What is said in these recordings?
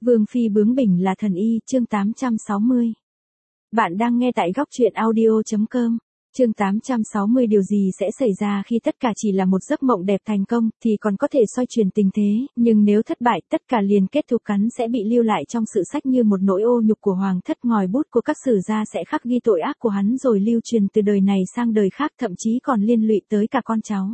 Vương phi bướng bỉnh là thần y, chương 860. Bạn đang nghe tại góc truyện audio.com. Chương 860. Điều gì sẽ xảy ra khi tất cả chỉ là một giấc mộng đẹp thành công, thì còn có thể xoay chuyển tình thế, nhưng nếu thất bại, tất cả liền kết thúc cắn sẽ bị lưu lại trong sử sách như một nỗi ô nhục của hoàng thất. Ngòi bút của các sử gia sẽ khắc ghi tội ác của hắn rồi lưu truyền từ đời này sang đời khác, thậm chí còn liên lụy tới cả con cháu.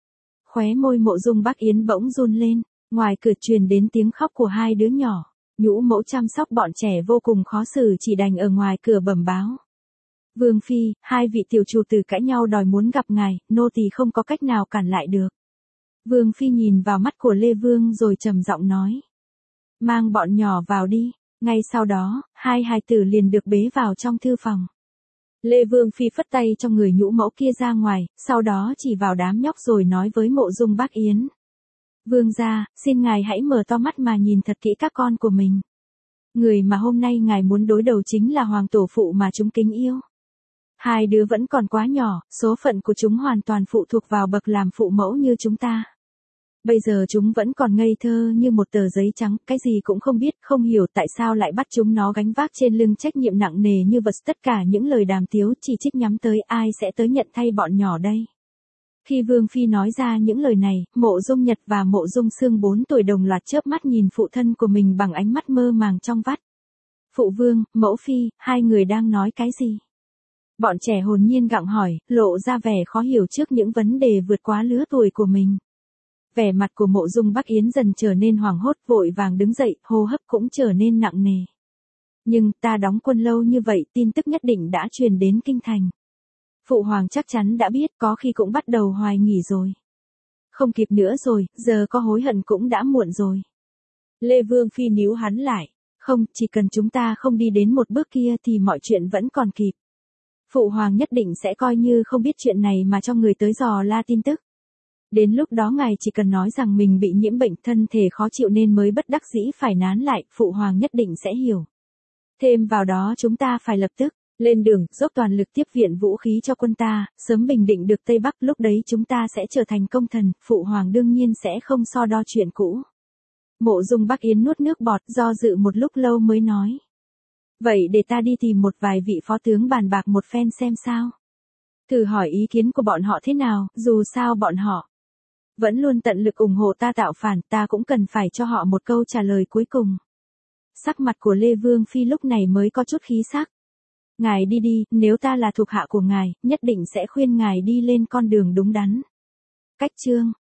Khóe môi Mộ Dung Bắc Yến bỗng run lên, ngoài cửa truyền đến tiếng khóc của hai đứa nhỏ. Nhũ mẫu chăm sóc bọn trẻ vô cùng khó xử, chỉ đành ở ngoài cửa bẩm báo. Vương phi, hai vị tiểu chủ tử cãi nhau đòi muốn gặp ngài, nô tỳ không có cách nào cản lại được. Vương phi nhìn vào mắt của Lê Vương rồi trầm giọng nói. Mang bọn nhỏ vào đi. Ngay sau đó, hai hài tử liền được bế vào trong thư phòng. Lê Vương phi phất tay cho người nhũ mẫu kia ra ngoài, sau đó chỉ vào đám nhóc rồi nói với Mộ Dung Bắc Yến. Vương gia, xin ngài hãy mở to mắt mà nhìn thật kỹ các con của mình. Người mà hôm nay ngài muốn đối đầu chính là hoàng tổ phụ mà chúng kính yêu. Hai đứa vẫn còn quá nhỏ, số phận của chúng hoàn toàn phụ thuộc vào bậc làm phụ mẫu như chúng ta. Bây giờ chúng vẫn còn ngây thơ như một tờ giấy trắng, cái gì cũng không biết, không hiểu tại sao lại bắt chúng nó gánh vác trên lưng trách nhiệm nặng nề như vật. Tất cả những lời đàm tiếu chỉ trích nhắm tới ai sẽ tới nhận thay bọn nhỏ đây. Khi Vương phi nói ra những lời này, Mộ Dung Nhật và Mộ Dung Sương 4 tuổi đồng loạt chớp mắt nhìn phụ thân của mình bằng ánh mắt mơ màng trong vắt. Phụ vương, mẫu phi, hai người đang nói cái gì? Bọn trẻ hồn nhiên gặng hỏi, lộ ra vẻ khó hiểu trước những vấn đề vượt quá lứa tuổi của mình. Vẻ mặt của Mộ Dung Bắc Yến dần trở nên hoảng hốt, vội vàng đứng dậy, hô hấp cũng trở nên nặng nề. Nhưng ta đóng quân lâu như vậy, tin tức nhất định đã truyền đến kinh thành. Phụ hoàng chắc chắn đã biết, có khi cũng bắt đầu hoài nghỉ rồi. Không kịp nữa rồi, giờ có hối hận cũng đã muộn rồi. Lê Vương phi níu hắn lại. Không, chỉ cần chúng ta không đi đến một bước kia thì mọi chuyện vẫn còn kịp. Phụ hoàng nhất định sẽ coi như không biết chuyện này mà cho người tới dò la tin tức. Đến lúc đó ngài chỉ cần nói rằng mình bị nhiễm bệnh, thân thể khó chịu nên mới bất đắc dĩ phải nán lại, phụ hoàng nhất định sẽ hiểu. Thêm vào đó chúng ta phải lập tức lên đường, dốc toàn lực tiếp viện vũ khí cho quân ta, sớm bình định được Tây Bắc, lúc đấy chúng ta sẽ trở thành công thần, phụ hoàng đương nhiên sẽ không so đo chuyện cũ. Mộ Dung Bắc Yến nuốt nước bọt, do dự một lúc lâu mới nói. Vậy để ta đi tìm một vài vị phó tướng bàn bạc một phen xem sao. Thử hỏi ý kiến của bọn họ thế nào, dù sao bọn họ vẫn luôn tận lực ủng hộ ta tạo phản, ta cũng cần phải cho họ một câu trả lời cuối cùng. Sắc mặt của Lê Vương phi lúc này mới có chút khí sắc. Ngài đi đi, nếu ta là thuộc hạ của ngài, nhất định sẽ khuyên ngài đi lên con đường đúng đắn. Cách chương